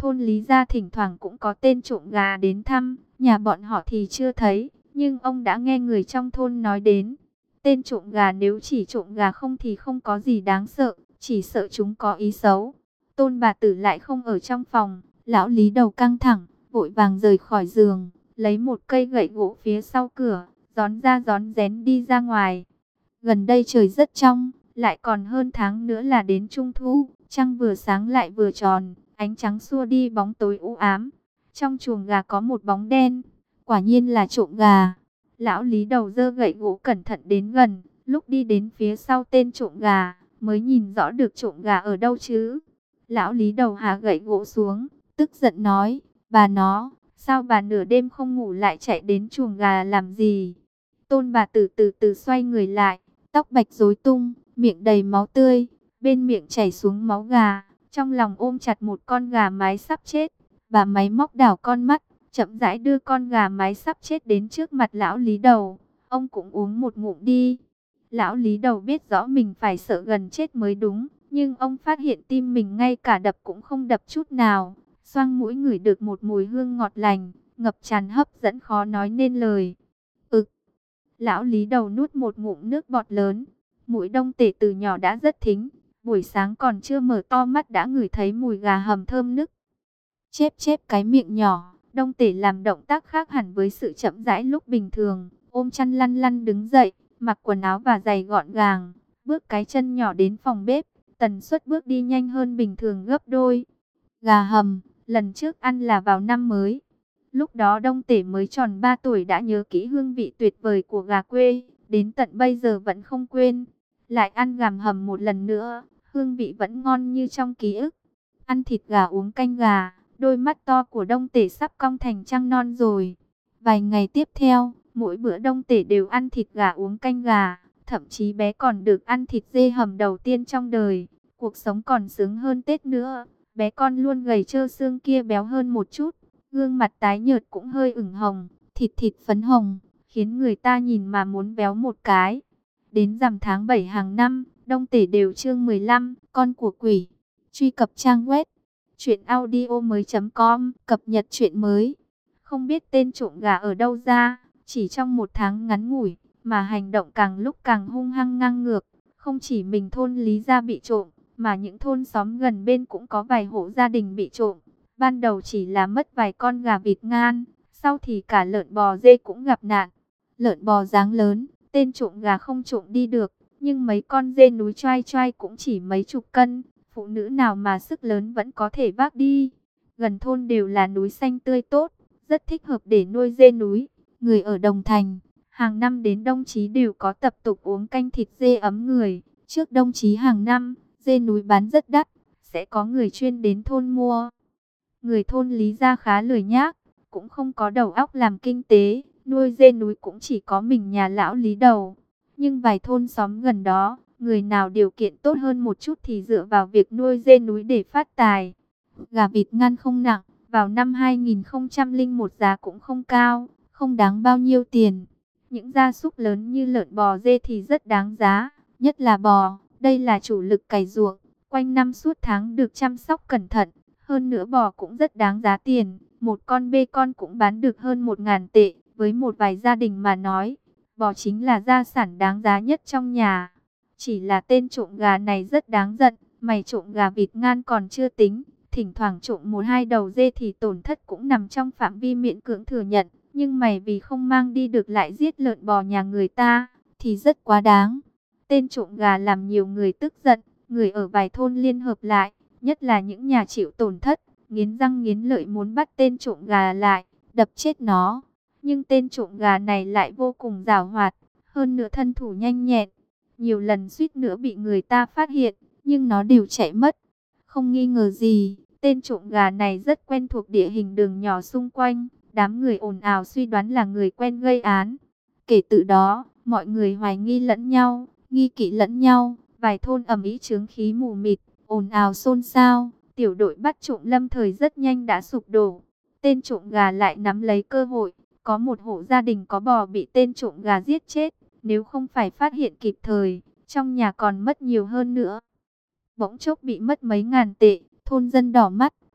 Thôn Lý gia thỉnh thoảng cũng có tên trộm gà đến thăm, nhà bọn họ thì chưa thấy, nhưng ông đã nghe người trong thôn nói đến. Tên trộm gà nếu chỉ trộm gà không thì không có gì đáng sợ, chỉ sợ chúng có ý xấu. Tôn bà tử lại không ở trong phòng, lão Lý đầu căng thẳng, vội vàng rời khỏi giường, lấy một cây gậy gỗ phía sau cửa, rón ra rón rén đi ra ngoài. Gần đây trời rất trong, lại còn hơn tháng nữa là đến Trung Thu, trăng vừa sáng lại vừa tròn, ánh trắng xua đi bóng tối u ám. Trong chuồng gà có một bóng đen, quả nhiên là trộm gà. Lão Lý đầu giơ gậy gỗ cẩn thận đến gần, lúc đi đến phía sau tên trộm gà, mới nhìn rõ được trộm gà ở đâu chứ. Lão Lý đầu hạ gậy gỗ xuống, tức giận nói, bà nó, sao bà nửa đêm không ngủ lại chạy đến chuồng gà làm gì? Tôn bà tử từ từ xoay người lại, tóc bạch rối tung, miệng đầy máu tươi, bên miệng chảy xuống máu gà, trong lòng ôm chặt một con gà mái sắp chết. Bà máy móc đảo con mắt, chậm rãi đưa con gà mái sắp chết đến trước mặt lão Lý đầu. Ông cũng uống một ngụm đi. Lão Lý đầu biết rõ mình phải sợ gần chết mới đúng, nhưng ông phát hiện tim mình ngay cả đập cũng không đập chút nào. Xoang mũi ngửi được một mùi hương ngọt lành, ngập tràn hấp dẫn khó nói nên lời. Ực. Lão Lý đầu nuốt một ngụm nước bọt lớn. Mũi Đông Tể từ nhỏ đã rất thính, buổi sáng còn chưa mở to mắt đã ngửi thấy mùi gà hầm thơm nức. Chép chép cái miệng nhỏ, Đông Tể làm động tác khác hẳn với sự chậm rãi lúc bình thường, ôm chăn lăn lăn đứng dậy, mặc quần áo và giày gọn gàng, bước cái chân nhỏ đến phòng bếp, tần suất bước đi nhanh hơn bình thường gấp đôi. Gà hầm, lần trước ăn là vào năm mới. Lúc đó Đông Tể mới tròn ba tuổi đã nhớ kỹ hương vị tuyệt vời của gà quê, đến tận bây giờ vẫn không quên. Lại ăn gà hầm một lần nữa, hương vị vẫn ngon như trong ký ức. Ăn thịt gà uống canh gà, đôi mắt to của Đông Tể sắp cong thành trăng non rồi. Vài ngày tiếp theo, mỗi bữa Đông Tể đều ăn thịt gà uống canh gà, thậm chí bé còn được ăn thịt dê hầm đầu tiên trong đời. Cuộc sống còn sướng hơn Tết nữa. Bé con luôn gầy trơ xương kia béo hơn một chút, gương mặt tái nhợt cũng hơi ửng hồng, thịt thịt phấn hồng, khiến người ta nhìn mà muốn béo một cái. Đến rằm tháng bảy hàng năm, Đông Tể đều chương mười lăm, con của quỷ. Truy cập trang web truyệnaudiomoi chấm com, cập nhật truyện mới. Không biết tên trộm gà ở đâu ra, chỉ trong một tháng ngắn ngủi, mà hành động càng lúc càng hung hăng ngang ngược. Không chỉ mình thôn Lý gia bị trộm, mà những thôn xóm gần bên cũng có vài hộ gia đình bị trộm. Ban đầu chỉ là mất vài con gà vịt ngan, sau thì cả lợn bò dê cũng gặp nạn. Lợn bò dáng lớn, tên trộm gà không trộm đi được, nhưng mấy con dê núi choai choai cũng chỉ mấy chục cân, phụ nữ nào mà sức lớn vẫn có thể vác đi. Gần thôn đều là núi xanh tươi tốt, rất thích hợp để nuôi dê núi. Người ở Đồng Thành, hàng năm đến Đông Chí đều có tập tục uống canh thịt dê ấm người. Trước Đông Chí hàng năm, dê núi bán rất đắt, sẽ có người chuyên đến thôn mua. Người thôn Lý gia khá lười nhác, cũng không có đầu óc làm kinh tế, nuôi dê núi cũng chỉ có mình nhà lão Lý đầu. Nhưng vài thôn xóm gần đó, người nào điều kiện tốt hơn một chút thì dựa vào việc nuôi dê núi để phát tài. Gà vịt ngan không nặng, vào năm hai nghìn không trăm lẻ một giá cũng không cao, không đáng bao nhiêu tiền. Những gia súc lớn như lợn bò dê thì rất đáng giá, nhất là bò. Đây là chủ lực cày ruộng, quanh năm suốt tháng được chăm sóc cẩn thận. Hơn nữa bò cũng rất đáng giá tiền, một con bê con cũng bán được hơn một ngàn tệ. Với một vài gia đình mà nói, bò chính là gia sản đáng giá nhất trong nhà. Chỉ là tên trộm gà này rất đáng giận, mày trộm gà vịt ngan còn chưa tính, thỉnh thoảng trộm một hai đầu dê thì tổn thất cũng nằm trong phạm vi miễn cưỡng thừa nhận. Nhưng mày vì không mang đi được lại giết lợn bò nhà người ta, thì rất quá đáng. Tên trộm gà làm nhiều người tức giận, người ở vài thôn liên hợp lại, nhất là những nhà chịu tổn thất, nghiến răng nghiến lợi muốn bắt tên trộm gà lại, đập chết nó. Nhưng tên trộm gà này lại vô cùng giàu hoạt, hơn nữa thân thủ nhanh nhẹn. Nhiều lần suýt nữa bị người ta phát hiện, nhưng nó đều chạy mất. Không nghi ngờ gì, tên trộm gà này rất quen thuộc địa hình đường nhỏ xung quanh, đám người ồn ào suy đoán là người quen gây án. Kể từ đó, mọi người hoài nghi lẫn nhau, nghi kỵ lẫn nhau, vài thôn ầm ĩ chướng khí mù mịt, ồn ào xôn xao, tiểu đội bắt trộm lâm thời rất nhanh đã sụp đổ. Tên trộm gà lại nắm lấy cơ hội, có một hộ gia đình có bò bị tên trộm gà giết chết, nếu không phải phát hiện kịp thời, trong nhà còn mất nhiều hơn nữa. Bỗng chốc bị mất mấy ngàn tệ, thôn dân đỏ mắt,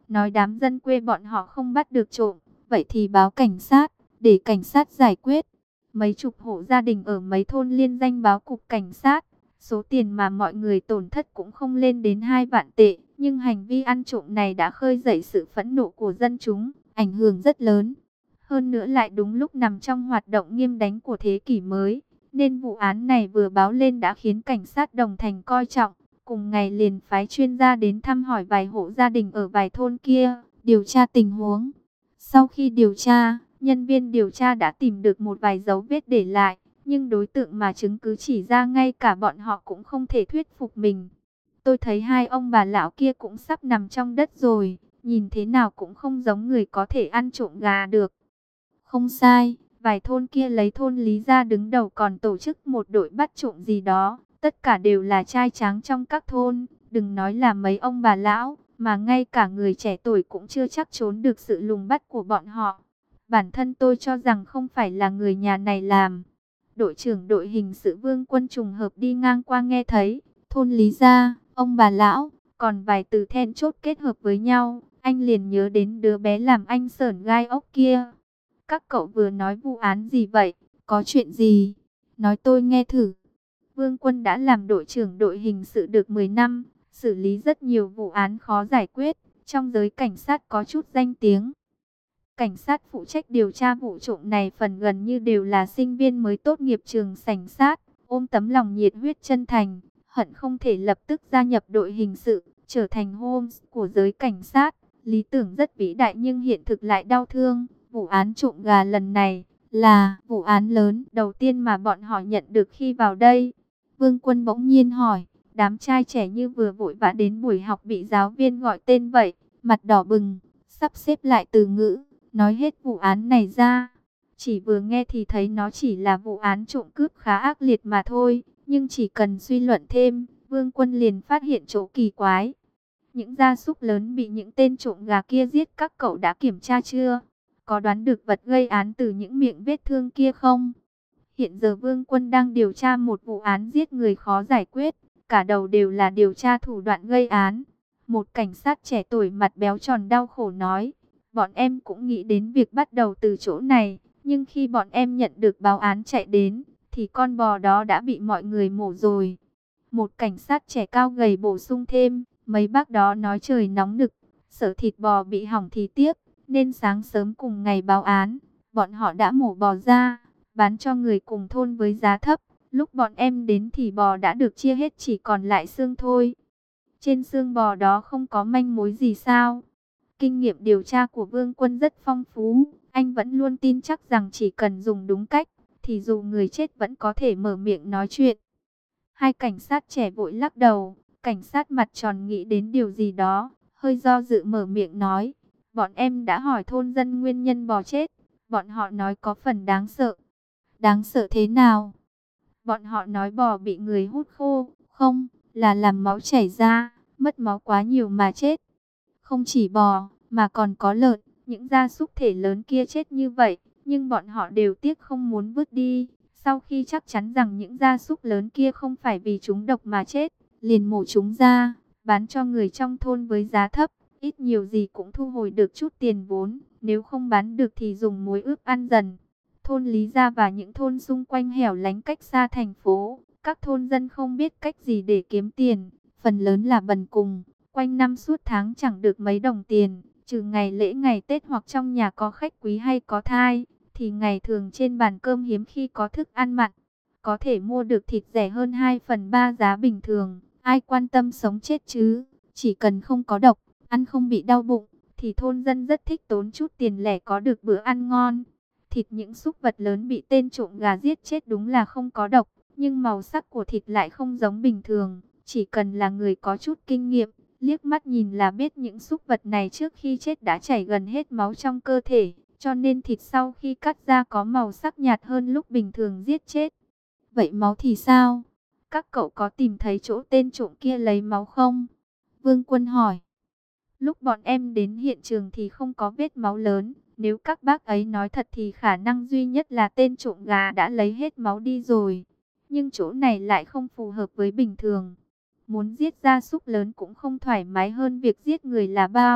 nói đám dân quê bọn họ không bắt được trộm, vậy thì báo cảnh sát, để cảnh sát giải quyết. Mấy chục hộ gia đình ở mấy thôn liên danh báo cục cảnh sát. Số tiền mà mọi người tổn thất cũng không lên đến hai vạn tệ, nhưng hành vi ăn trộm này đã khơi dậy sự phẫn nộ của dân chúng, ảnh hưởng rất lớn. Hơn nữa lại đúng lúc nằm trong hoạt động nghiêm đánh của thế kỷ mới, nên vụ án này vừa báo lên đã khiến cảnh sát Đồng Thành coi trọng. Cùng ngày liền phái chuyên gia đến thăm hỏi vài hộ gia đình ở vài thôn kia, điều tra tình huống. Sau khi điều tra, nhân viên điều tra đã tìm được một vài dấu vết để lại, nhưng đối tượng mà chứng cứ chỉ ra ngay cả bọn họ cũng không thể thuyết phục mình. Tôi thấy hai ông bà lão kia cũng sắp nằm trong đất rồi, nhìn thế nào cũng không giống người có thể ăn trộm gà được. Không sai, vài thôn kia lấy thôn Lý ra đứng đầu còn tổ chức một đội bắt trộm gì đó. Tất cả đều là trai tráng trong các thôn, đừng nói là mấy ông bà lão, mà ngay cả người trẻ tuổi cũng chưa chắc trốn được sự lùng bắt của bọn họ. Bản thân tôi cho rằng không phải là người nhà này làm. Đội trưởng đội hình sự Vương Quân trùng hợp đi ngang qua nghe thấy, thôn Lý gia, ông bà lão, còn vài từ then chốt kết hợp với nhau, anh liền nhớ đến đứa bé làm anh sởn gai ốc kia. Các cậu vừa nói vụ án gì vậy, có chuyện gì? Nói tôi nghe thử. Vương Quân đã làm đội trưởng đội hình sự được mười năm, xử lý rất nhiều vụ án khó giải quyết, trong giới cảnh sát có chút danh tiếng. Cảnh sát phụ trách điều tra vụ trộm này phần gần như đều là sinh viên mới tốt nghiệp trường cảnh sát, ôm tấm lòng nhiệt huyết chân thành, hận không thể lập tức gia nhập đội hình sự, trở thành Holmes của giới cảnh sát. Lý tưởng rất vĩ đại nhưng hiện thực lại đau thương. Vụ án trộm gà lần này là vụ án lớn đầu tiên mà bọn họ nhận được khi vào đây. Vương Quân bỗng nhiên hỏi, đám trai trẻ như vừa vội vã đến buổi học bị giáo viên gọi tên vậy, mặt đỏ bừng, sắp xếp lại từ ngữ, nói hết vụ án này ra. Chỉ vừa nghe thì thấy nó chỉ là vụ án trộm cướp khá ác liệt mà thôi, nhưng chỉ cần suy luận thêm, Vương Quân liền phát hiện chỗ kỳ quái. Những gia súc lớn bị những tên trộm gà kia giết các cậu đã kiểm tra chưa? Có đoán được vật gây án từ những miệng vết thương kia không? Hiện giờ Vương Quân đang điều tra một vụ án giết người khó giải quyết, cả đầu đều là điều tra thủ đoạn gây án. Một cảnh sát trẻ tuổi mặt béo tròn đau khổ nói, bọn em cũng nghĩ đến việc bắt đầu từ chỗ này, nhưng khi bọn em nhận được báo án chạy đến, thì con bò đó đã bị mọi người mổ rồi. Một cảnh sát trẻ cao gầy bổ sung thêm, mấy bác đó nói trời nóng nực, sợ thịt bò bị hỏng thì tiếc, nên sáng sớm cùng ngày báo án, bọn họ đã mổ bò ra, bán cho người cùng thôn với giá thấp. Lúc bọn em đến thì bò đã được chia hết, chỉ còn lại xương thôi. Trên xương bò đó không có manh mối gì sao? Kinh nghiệm điều tra của Vương Quân rất phong phú, anh vẫn luôn tin chắc rằng chỉ cần dùng đúng cách, thì dù người chết vẫn có thể mở miệng nói chuyện. Hai cảnh sát trẻ vội lắc đầu, cảnh sát mặt tròn nghĩ đến điều gì đó, hơi do dự mở miệng nói, bọn em đã hỏi thôn dân nguyên nhân bò chết, bọn họ nói có phần đáng sợ. Đáng sợ thế nào? Bọn họ nói bò bị người hút khô, không, là làm máu chảy ra, mất máu quá nhiều mà chết. Không chỉ bò, mà còn có lợn, những gia súc thể lớn kia chết như vậy, nhưng bọn họ đều tiếc không muốn vứt đi. Sau khi chắc chắn rằng những gia súc lớn kia không phải vì chúng độc mà chết, liền mổ chúng ra, bán cho người trong thôn với giá thấp, ít nhiều gì cũng thu hồi được chút tiền vốn, nếu không bán được thì dùng muối ướp ăn dần. Thôn Lý Gia và những thôn xung quanh hẻo lánh cách xa thành phố, các thôn dân không biết cách gì để kiếm tiền, phần lớn là bần cùng, quanh năm suốt tháng chẳng được mấy đồng tiền, trừ ngày lễ ngày Tết hoặc trong nhà có khách quý hay có thai, thì ngày thường trên bàn cơm hiếm khi có thức ăn mặn, có thể mua được thịt rẻ hơn hai phần ba giá bình thường, ai quan tâm sống chết chứ, chỉ cần không có độc, ăn không bị đau bụng, thì thôn dân rất thích tốn chút tiền lẻ có được bữa ăn ngon. Thịt những súc vật lớn bị tên trộm gà giết chết đúng là không có độc, nhưng màu sắc của thịt lại không giống bình thường. Chỉ cần là người có chút kinh nghiệm, liếc mắt nhìn là biết những súc vật này trước khi chết đã chảy gần hết máu trong cơ thể, cho nên thịt sau khi cắt ra có màu sắc nhạt hơn lúc bình thường giết chết. Vậy máu thì sao? Các cậu có tìm thấy chỗ tên trộm kia lấy máu không? Vương Quân hỏi. Lúc bọn em đến hiện trường thì không có vết máu lớn. Nếu các bác ấy nói thật thì khả năng duy nhất là tên trộm gà đã lấy hết máu đi rồi. Nhưng chỗ này lại không phù hợp với bình thường. Muốn giết gia súc lớn cũng không thoải mái hơn việc giết người là bao.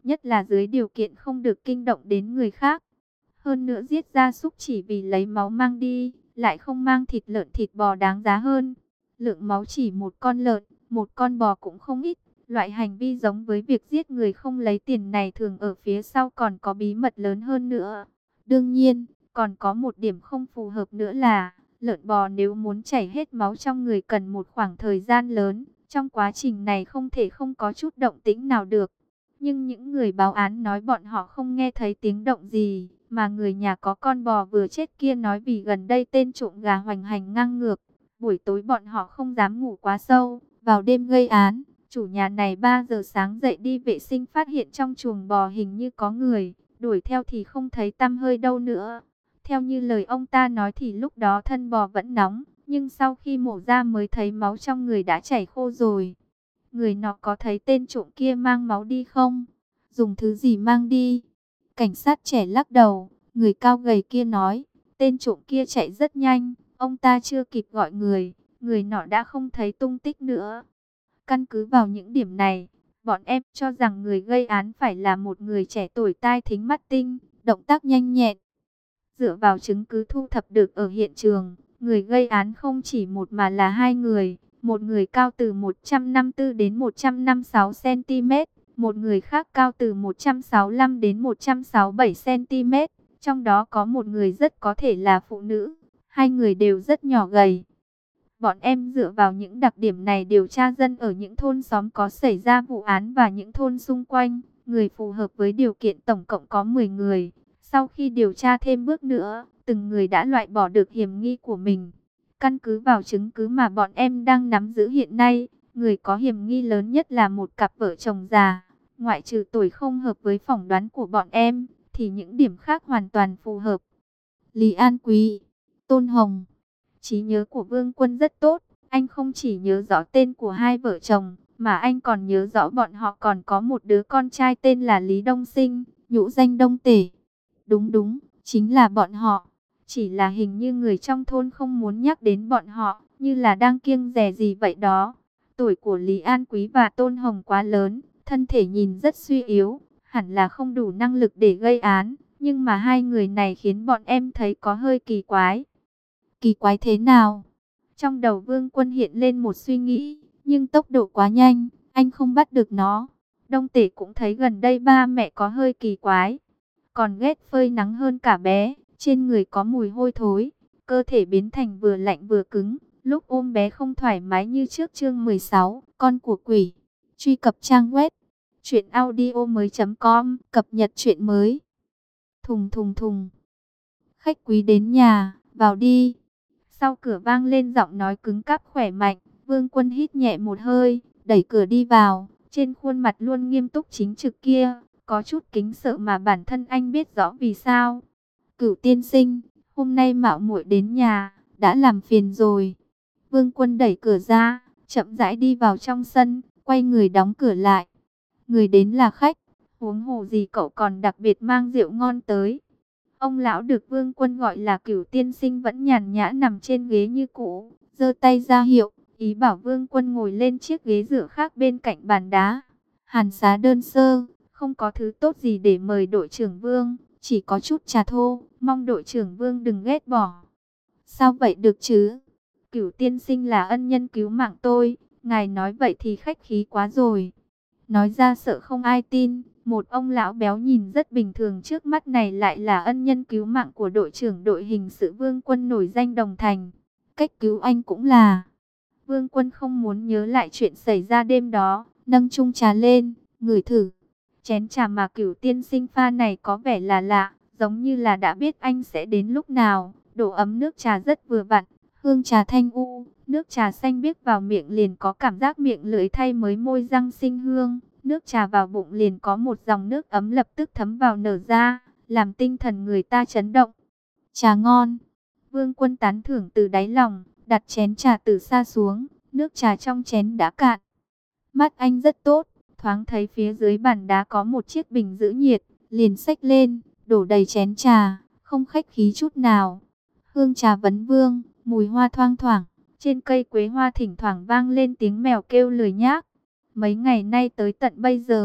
nhất là dưới điều kiện không được kinh động đến người khác. Hơn nữa giết gia súc chỉ vì lấy máu mang đi, lại không mang thịt lợn thịt bò đáng giá hơn. Lượng máu chỉ một con lợn, một con bò cũng không ít. Loại hành vi giống với việc giết người không lấy tiền này thường ở phía sau còn có bí mật lớn hơn nữa. Đương nhiên, còn có một điểm không phù hợp nữa là, lợn bò nếu muốn chảy hết máu trong người cần một khoảng thời gian lớn. Trong quá trình này không thể không có chút động tĩnh nào được. Nhưng những người báo án nói bọn họ không nghe thấy tiếng động gì. Mà người nhà có con bò vừa chết kia nói vì gần đây tên trộm gà hoành hành ngang ngược. Buổi tối bọn họ không dám ngủ quá sâu. Vào đêm gây án, chủ nhà này ba giờ sáng dậy đi vệ sinh phát hiện trong chuồng bò hình như có người. Đuổi theo thì không thấy tăm hơi đâu nữa. Theo như lời ông ta nói thì lúc đó thân bò vẫn nóng. Nhưng sau khi mổ ra mới thấy máu trong người đã chảy khô rồi. Người nọ có thấy tên trộm kia mang máu đi không? Dùng thứ gì mang đi? Cảnh sát trẻ lắc đầu, người cao gầy kia nói, tên trộm kia chạy rất nhanh, ông ta chưa kịp gọi người, người nọ đã không thấy tung tích nữa. Căn cứ vào những điểm này, bọn em cho rằng người gây án phải là một người trẻ tuổi tai thính mắt tinh, động tác nhanh nhẹn. Dựa vào chứng cứ thu thập được ở hiện trường, người gây án không chỉ một mà là hai người, một người cao từ một trăm năm mươi tư đến một trăm năm mươi sáu xăng-ti-mét. Một người khác cao từ một trăm sáu mươi lăm đến một trăm sáu mươi bảy xăng-ti-mét, trong đó có một người rất có thể là phụ nữ, hai người đều rất nhỏ gầy. Bọn em dựa vào những đặc điểm này điều tra dân ở những thôn xóm có xảy ra vụ án và những thôn xung quanh, người phù hợp với điều kiện tổng cộng có mười người. Sau khi điều tra thêm bước nữa, từng người đã loại bỏ được hiểm nghi của mình. Căn cứ vào chứng cứ mà bọn em đang nắm giữ hiện nay, người có hiểm nghi lớn nhất là một cặp vợ chồng già. Ngoại trừ tuổi không hợp với phỏng đoán của bọn em, thì những điểm khác hoàn toàn phù hợp. Lý An Quý, Tôn Hồng. Trí nhớ của Vương Quân rất tốt, anh không chỉ nhớ rõ tên của hai vợ chồng, mà anh còn nhớ rõ bọn họ còn có một đứa con trai tên là Lý Đông Sinh, nhũ danh Đông Tể. Đúng đúng, chính là bọn họ. Chỉ là hình như người trong thôn không muốn nhắc đến bọn họ, như là đang kiêng dè gì vậy đó. Tuổi của Lý An Quý và Tôn Hồng quá lớn, thân thể nhìn rất suy yếu, hẳn là không đủ năng lực để gây án. Nhưng mà hai người này khiến bọn em thấy có hơi kỳ quái. Kỳ quái thế nào? Trong đầu Vương Quân hiện lên một suy nghĩ, nhưng tốc độ quá nhanh, anh không bắt được nó. Đông Tể cũng thấy gần đây ba mẹ có hơi kỳ quái. Còn ghét phơi nắng hơn cả bé, trên người có mùi hôi thối, cơ thể biến thành vừa lạnh vừa cứng. Lúc ôm bé không thoải mái như trước. Chương mười sáu, con của quỷ. Truy cập trang web truyện audio mới chấm com, cập nhật truyện mới. Thùng thùng thùng. Khách quý đến nhà, vào đi. Sau cửa vang lên giọng nói cứng cáp khỏe mạnh. Vương Quân hít nhẹ một hơi, đẩy cửa đi vào. Trên khuôn mặt luôn nghiêm túc chính trực kia, có chút kính sợ mà bản thân anh biết rõ vì sao. Cửu tiên sinh, hôm nay mạo muội đến nhà, đã làm phiền rồi. Vương Quân đẩy cửa ra, chậm rãi đi vào trong sân, quay người đóng cửa lại. Người đến là khách, huống hồ gì cậu còn đặc biệt mang rượu ngon tới. Ông lão được Vương Quân gọi là Cửu tiên sinh vẫn nhàn nhã nằm trên ghế như cũ, giơ tay ra hiệu, ý bảo Vương Quân ngồi lên chiếc ghế dựa khác bên cạnh bàn đá. Hàn xá đơn sơ, không có thứ tốt gì để mời đội trưởng Vương, chỉ có chút trà thô, mong đội trưởng Vương đừng ghét bỏ. Sao vậy được chứ? Cửu tiên sinh là ân nhân cứu mạng tôi, ngài nói vậy thì khách khí quá rồi. Nói ra sợ không ai tin, một ông lão béo nhìn rất bình thường trước mắt này lại là ân nhân cứu mạng của đội trưởng đội hình sự Vương Quân nổi danh Đồng Thành. Cách cứu anh cũng là... Vương Quân không muốn nhớ lại chuyện xảy ra đêm đó, nâng chung trà lên, ngửi thử. Chén trà mà Cửu tiên sinh pha này có vẻ là lạ, giống như là đã biết anh sẽ đến lúc nào. Độ ấm nước trà rất vừa vặn, hương trà thanh u, nước trà xanh biếc vào miệng liền có cảm giác miệng lưỡi thay mới môi răng sinh hương. Nước trà vào bụng liền có một dòng nước ấm lập tức thấm vào nở ra, làm tinh thần người ta chấn động. Trà ngon. Vương Quân tán thưởng từ đáy lòng, đặt chén trà từ xa xuống, nước trà trong chén đã cạn. Mắt anh rất tốt, thoáng thấy phía dưới bàn đá có một chiếc bình giữ nhiệt, liền xách lên, đổ đầy chén trà, không khách khí chút nào. Hương trà vấn vương, mùi hoa thoang thoảng, trên cây quế hoa thỉnh thoảng vang lên tiếng mèo kêu lười nhác. Mấy ngày nay tới tận bây giờ,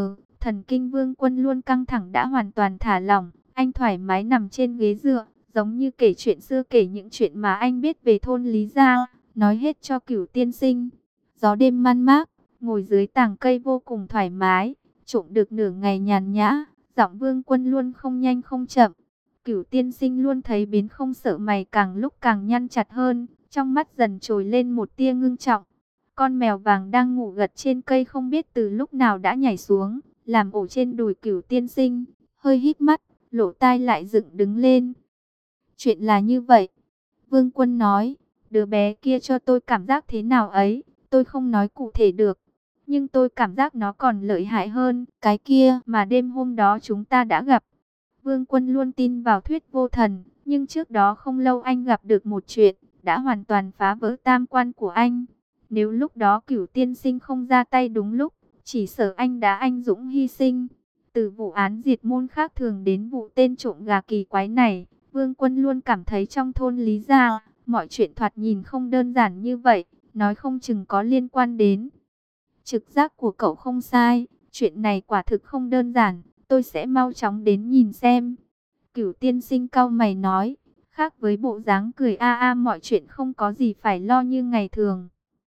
thần kinh Vương Quân luôn căng thẳng đã hoàn toàn thả lỏng. Anh thoải mái nằm trên ghế dựa, giống như kể chuyện xưa, kể những chuyện mà anh biết về thôn Lý Gia, nói hết cho Cửu tiên sinh. Gió đêm man mác, ngồi dưới tàng cây vô cùng thoải mái, trộm được nửa ngày nhàn nhã, giọng Vương Quân luôn không nhanh không chậm. Cửu tiên sinh luôn thấy biến không sợ mày càng lúc càng nhăn chặt hơn, trong mắt dần trồi lên một tia ngưng trọng. Con mèo vàng đang ngủ gật trên cây không biết từ lúc nào đã nhảy xuống, làm ổ trên đùi Cửu tiên sinh, hơi híp mắt, lỗ tai lại dựng đứng lên. Chuyện là như vậy, Vương Quân nói, đứa bé kia cho tôi cảm giác thế nào ấy, tôi không nói cụ thể được. Nhưng tôi cảm giác nó còn lợi hại hơn cái kia mà đêm hôm đó chúng ta đã gặp. Vương Quân luôn tin vào thuyết vô thần, nhưng trước đó không lâu anh gặp được một chuyện, đã hoàn toàn phá vỡ tam quan của anh. Nếu lúc đó Cửu tiên sinh không ra tay đúng lúc, chỉ sợ anh đã anh dũng hy sinh. Từ vụ án diệt môn khác thường đến vụ tên trộm gà kỳ quái này, Vương Quân luôn cảm thấy trong thôn Lý Gia, mọi chuyện thoạt nhìn không đơn giản như vậy, nói không chừng có liên quan đến. Trực giác của cậu không sai, chuyện này quả thực không đơn giản, tôi sẽ mau chóng đến nhìn xem. Cửu tiên sinh cau mày nói, khác với bộ dáng cười a a mọi chuyện không có gì phải lo như ngày thường.